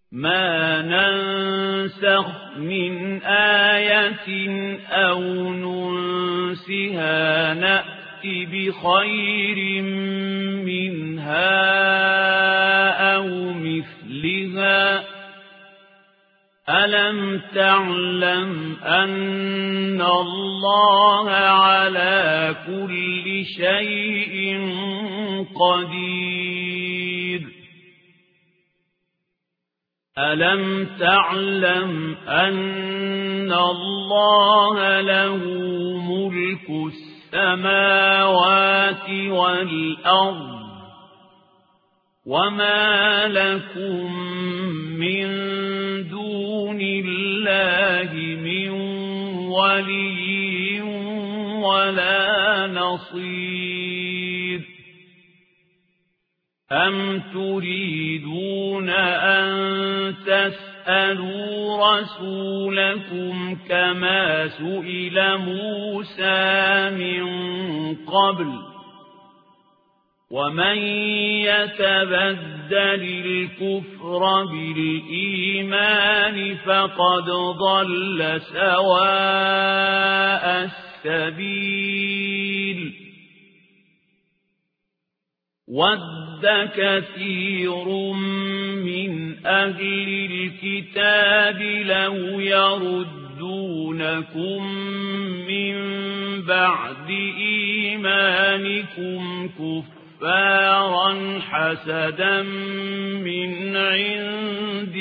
ما ننسخ من آية أو ننسها نأت بخير منها أو مثلها ألم تعلم أن الله على كل شيء قدير ألم تعلم أن الله له ملك السماوات والأرض وما لكم من دون الله من ولي ولا نصير أم تريدون أن تسألوا رسولكم كما سئل موسى من قبل ومن يتبدل الكفر بالإيمان فقد ضل سواء السبيل ود كثير من أهل الكتاب لو يردونكم من بعد إيمانكم كفارا حسدا من عند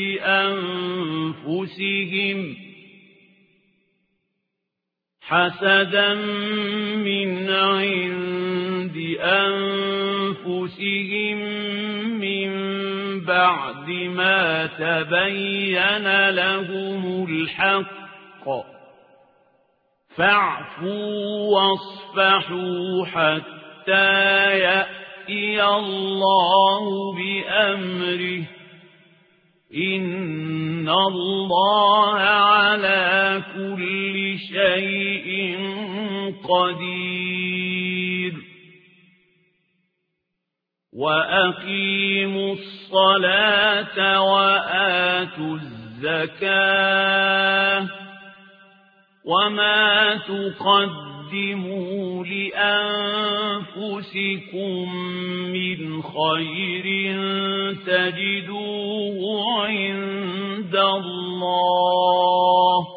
أنفسهم من بعد ما تبين لهم الحق فاعفوا واصفحوا حتى يأتي الله بأمره إن الله على كل شيء قدير وأقيموا الصلاة وآتوا الزكاة وما تقدموا لأنفسكم من خير تجدوه عند الله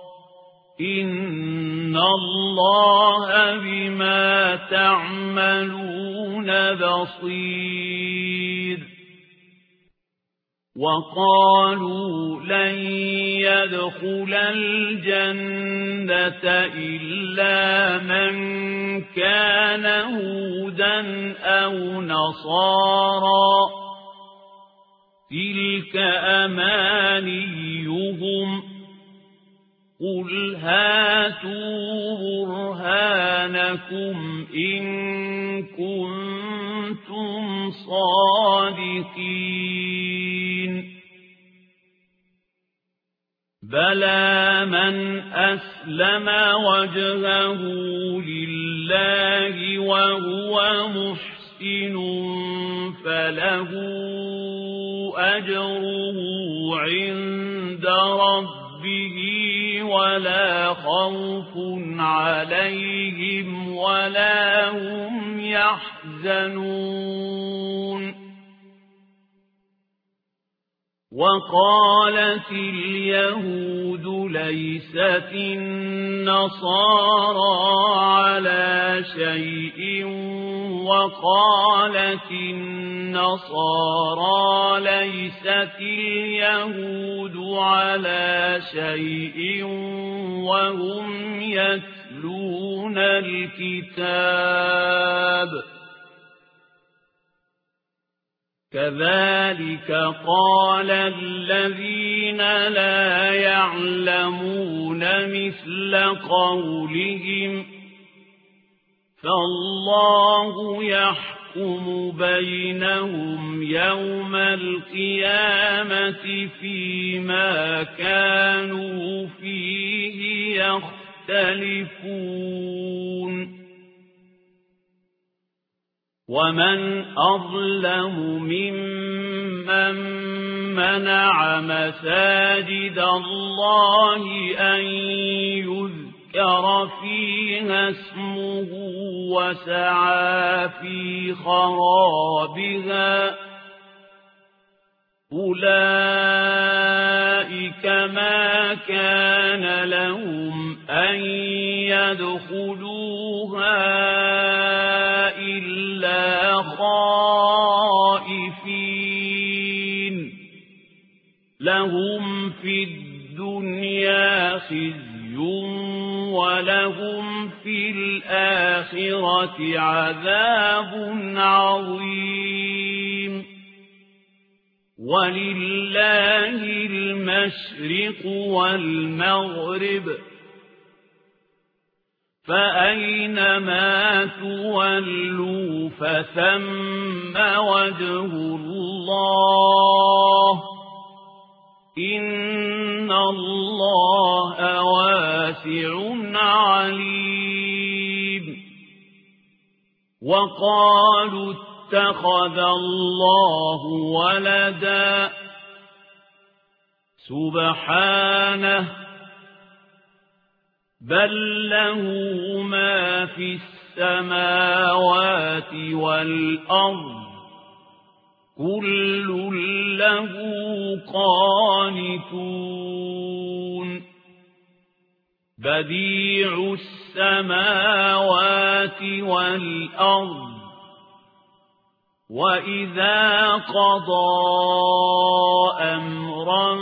إن الله بما تعملون بصير وقالوا لن يدخل الجنة إلا من كان هودا أو نصارى تلك أمانيهم قل هاتوا برهانكم إن كنتم صادقين بلى من أسلم وجهه لله وهو محسن فله أجره عند ربه ولا خوف عليهم ولا هم يحزنون وقالت اليهود ليست النصارى على شيء وقالت النصارى ليست اليهود على شيء وهم يتلون الكتاب كذلك قال الذين لا يعلمون مثل قولهم فالله يحكم بينهم يوم القيامة فيما كانوا فيه يختلفون ومن أظلم ممن من منع مساجد الله أن يذكر فيها اسمه وسعى في خرابها أولئك ما كان لهم أن يدخلوها إلا خائفين لهم في الدنيا خزي ولهم في الآخرة عذاب عظيم ولله المشرق والمغرب فأينما تولوا فثم وجه الله إن الله واسع عليم وقالوا اتخذ الله ولدا سبحانه بل له ما في السماوات والأرض كل له قانتون بديع السماوات والأرض وإذا قضى أمرا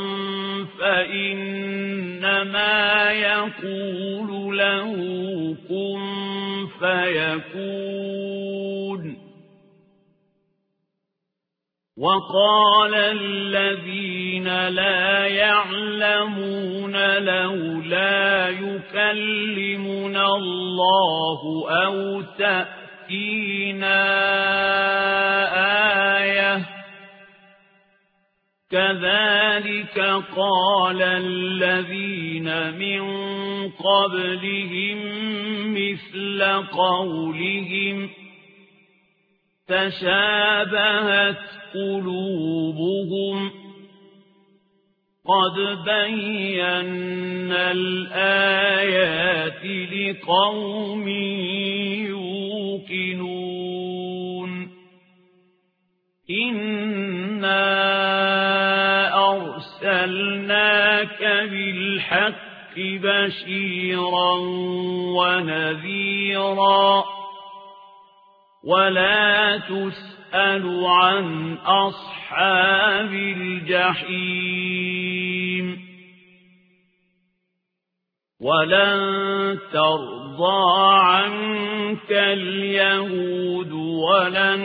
فإنما يقول له كن فيكون وقال الذين لا يعلمون لولا يكلمنا الله أو تأتينا آية كذلك قال الذين من قبلهم مثل قولهم تشابهت قلوبهم قد بينا الآيات لقوم يوقنون إنا أرسلناك بالحق بشيرا ونذيرا ولا تسأل عن أصحاب الجحيم ولن ترضى عنك اليهود ولا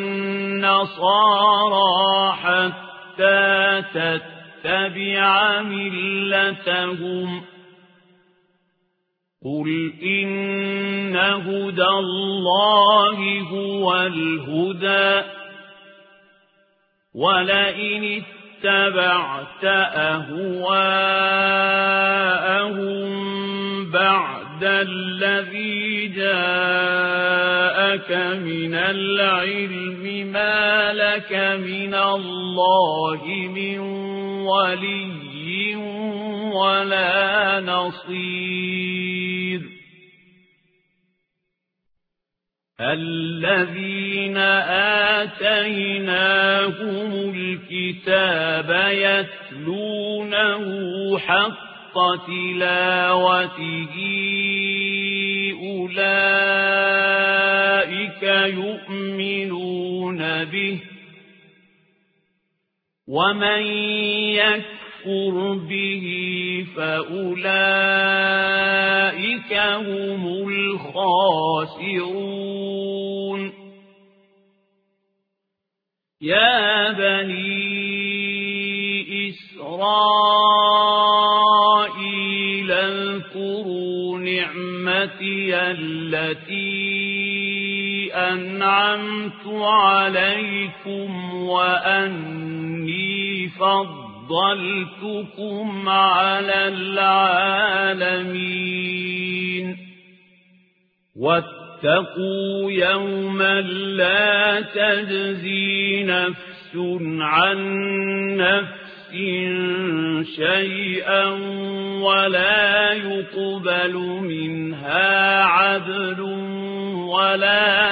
النصارى حتى تتبع ملتهم قل إن هدى الله هو الهدى ولئن اتبعت أهواءهم بعد الذي جاءك من العلم ما لك من الله من ولي ولا نصير الذين آتيناهم الكتاب يتلونه حق تلاوته أولئك يؤمنون به ومن يكفر به فأولئك هم الخاسرون يا بني إسرائيل اذكروا نعمتي التي أنعمت عليكم وأني فضلتكم على العالمين واتقوا يوما لا تجزي نفس عن نفس شيئا ولا يقبل منها عدل ولا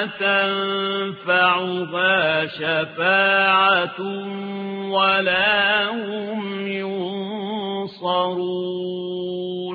تنفعها شفاعة ولا هم ينصرون